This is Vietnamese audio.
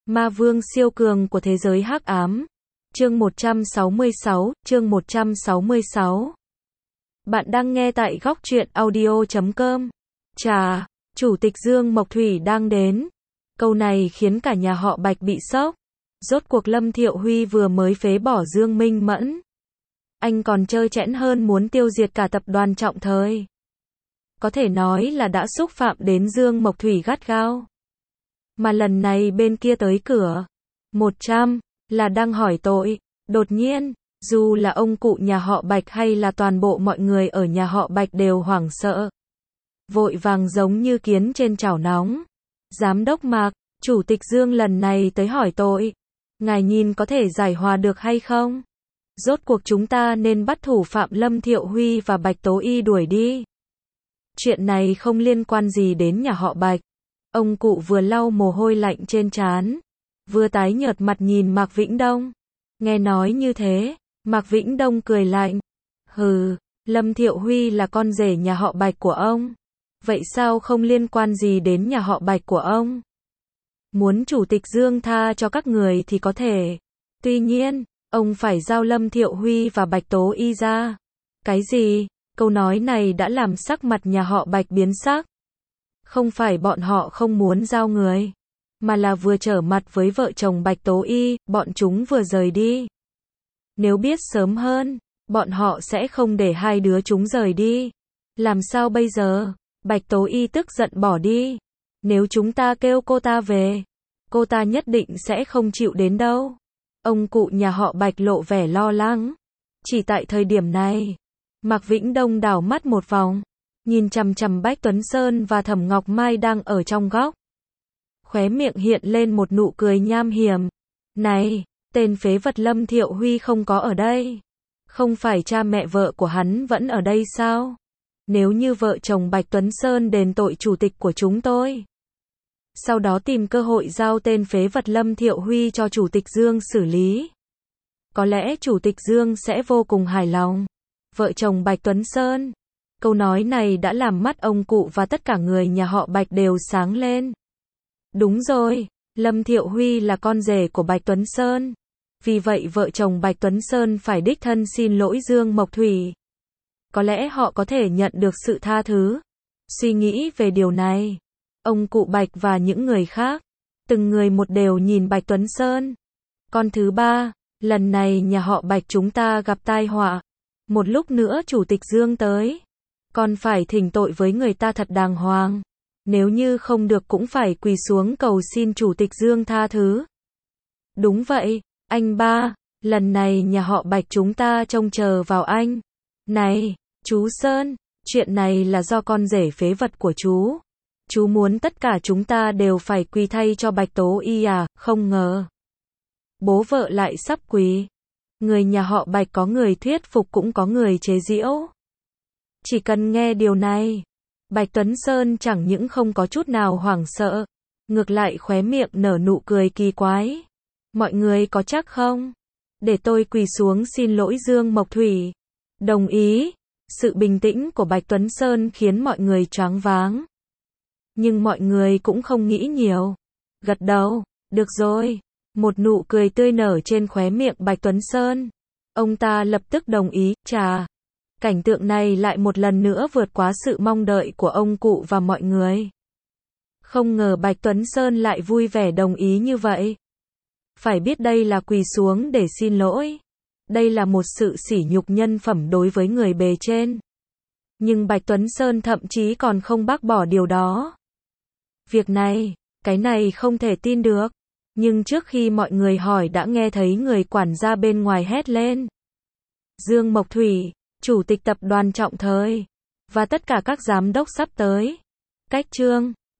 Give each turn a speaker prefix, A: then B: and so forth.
A: Ma vương siêu cường của thế giới hắc ám. Chương 166. Bạn đang nghe tại góc truyện audio.com. Chà, Chủ tịch Dương Mộc Thủy đang đến. Câu này khiến cả nhà họ Bạch bị sốc. Rốt cuộc Lâm Thiệu Huy vừa mới phế bỏ Dương Minh Mẫn. Anh còn trơ trẽn hơn muốn tiêu diệt cả tập đoàn Trọng Thời. Có thể nói là đã xúc phạm đến Dương Mộc Thủy gắt gao. Mà lần này bên kia tới cửa 100 là đang hỏi tội. Đột nhiên, dù là ông cụ nhà họ Bạch hay là toàn bộ mọi người ở nhà họ Bạch đều hoảng sợ. Vội vàng giống như kiến trên chảo nóng. Giám đốc Mạc, Chủ tịch Dương lần này tới hỏi tội. Ngài nhìn có thể giải hòa được hay không? Rốt cuộc chúng ta nên bắt thủ phạm Lâm Thiệu Huy và Bạch Tố Y đuổi đi. Chuyện này không liên quan gì đến nhà họ Bạch. Ông cụ vừa lau mồ hôi lạnh trên trán, vừa tái nhợt mặt nhìn Mạc Vĩnh Đông. Nghe nói như thế, Mạc Vĩnh Đông cười lạnh. Hừ, Lâm Thiệu Huy là con rể nhà họ Bạch của ông. Vậy sao không liên quan gì đến nhà họ Bạch của ông? Muốn Chủ tịch Dương tha cho các người thì có thể. Tuy nhiên, ông phải giao Lâm Thiệu Huy và Bạch Tố Y ra. Cái gì? Câu nói này đã làm sắc mặt nhà họ Bạch biến sắc. Không phải bọn họ không muốn giao người, mà là vừa trở mặt với vợ chồng Bạch Tố Y, bọn chúng vừa rời đi. Nếu biết sớm hơn, bọn họ sẽ không để hai đứa chúng rời đi. Làm sao bây giờ? Bạch Tố Y tức giận bỏ đi. Nếu chúng ta kêu cô ta về, cô ta nhất định sẽ không chịu đến đâu. Ông cụ nhà họ Bạch lộ vẻ lo lắng. Chỉ tại thời điểm này, Mạc Vĩnh Đông đảo mắt một vòng, nhìn chằm chằm Bách Tuấn Sơn và Thẩm Ngọc Mai đang ở trong góc. Khóe miệng hiện lên một nụ cười nham hiểm. Này, tên phế vật Lâm Thiệu Huy không có ở đây. Không phải cha mẹ vợ của hắn vẫn ở đây sao? Nếu như vợ chồng Bạch Tuấn Sơn đền tội chủ tịch của chúng tôi, sau đó tìm cơ hội giao tên phế vật Lâm Thiệu Huy cho Chủ tịch Dương xử lý, có lẽ Chủ tịch Dương sẽ vô cùng hài lòng. Vợ chồng Bạch Tuấn Sơn. Câu nói này đã làm mắt ông cụ và tất cả người nhà họ Bạch đều sáng lên. Đúng rồi, Lâm Thiệu Huy là con rể của Bạch Tuấn Sơn. Vì vậy vợ chồng Bạch Tuấn Sơn phải đích thân xin lỗi Dương Mộc Thủy. Có lẽ họ có thể nhận được sự tha thứ. Suy nghĩ về điều này, ông cụ Bạch và những người khác, từng người một đều nhìn Bạch Tuấn Sơn. Con thứ ba, lần này nhà họ Bạch chúng ta gặp tai họa. Một lúc nữa Chủ tịch Dương tới, còn phải thỉnh tội với người ta thật đàng hoàng. Nếu như không được cũng phải quỳ xuống cầu xin Chủ tịch Dương tha thứ. Đúng vậy, anh ba, lần này nhà họ Bạch chúng ta trông chờ vào anh. Này, chú Sơn, chuyện này là do con rể phế vật của chú. Chú muốn tất cả chúng ta đều phải quỳ thay cho Bạch Tố Y à? Không ngờ bố vợ lại sắp quỳ. Người nhà họ Bạch có người thuyết phục cũng có người chế giễu. Chỉ cần nghe điều này, Bạch Tuấn Sơn chẳng những không có chút nào hoảng sợ, ngược lại khóe miệng nở nụ cười kỳ quái. Mọi người có chắc không? Để tôi quỳ xuống xin lỗi Dương Mộc Thủy. Đồng ý. Sự bình tĩnh của Bạch Tuấn Sơn khiến mọi người choáng váng. Nhưng mọi người cũng không nghĩ nhiều. Gật đầu, được rồi. Một nụ cười tươi nở trên khóe miệng Bạch Tuấn Sơn. Ông ta lập tức đồng ý. Chà, cảnh tượng này lại một lần nữa vượt quá sự mong đợi của ông cụ và mọi người. Không ngờ Bạch Tuấn Sơn lại vui vẻ đồng ý như vậy. Phải biết đây là quỳ xuống để xin lỗi. Đây là một sự sỉ nhục nhân phẩm đối với người bề trên. Nhưng Bạch Tuấn Sơn thậm chí còn không bác bỏ điều đó. Việc này, cái này không thể tin được. Nhưng trước khi mọi người hỏi đã nghe thấy người quản gia bên ngoài hét lên. Dương Mộc Thủy, Chủ tịch tập đoàn Trọng Thời, và tất cả các giám đốc sắp tới. Cách chương